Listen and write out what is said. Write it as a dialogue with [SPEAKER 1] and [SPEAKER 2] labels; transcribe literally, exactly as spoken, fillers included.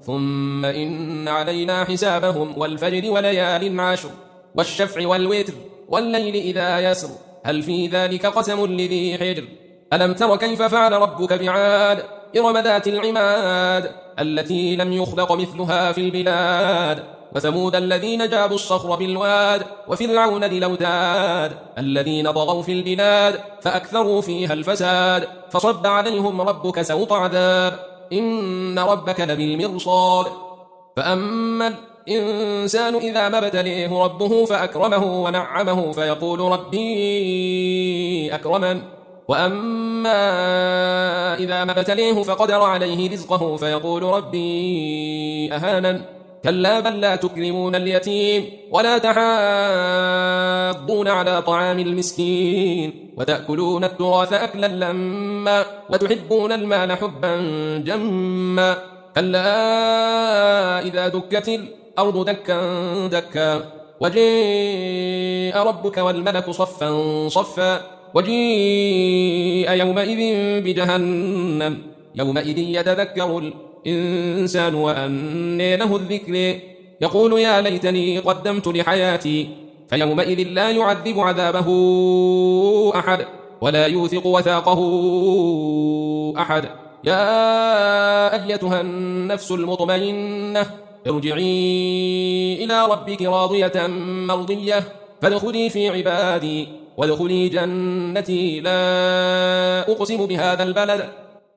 [SPEAKER 1] ثم إن علينا حسابهم والفجر وليال عشر والشفع والوتر والليل إذا يسر هل في ذلك قسم لذي حجر ألم تر كيف فعل ربك بعاد إرم ذات العماد التي لم يخلق مثلها في البلاد وثمود الذين جابوا الصخر بالواد وفرعون ذي الأوتاد الذين طغوا في البلاد فأكثروا فيها الفساد فصب عليهم ربك سوط عذاب إن ربك لبالمرصاد فأما الإنسان إذا ما ابتليه ربه فأكرمه ونعمه فيقول ربي أكرمن وأما إذا ما ابتليه فقدر عليه رزقه فيقول ربي أهانن كلا بل لا تكرمون اليتيم ولا تحاضون على طعام المسكين وتأكلون التراث أكلا لما وتحبون المال حبا جما كلا إذا دكت الأرض دكا دكا وجيء ربك والملك صفا صفا وجيء يومئذ بجهنم يومئذ يتذكر الإنسان وأنى له الذكر يقول يا ليتني قدمت لحياتي فيومئذ لا يعذب عذابه أحد ولا يوثق وثاقه أحد يا أيتها النفس المطمئنة ارجعي إلى ربك راضية مرضية فادخلي في عبادي وادخلي جنتي لا أقسم بهذا البلد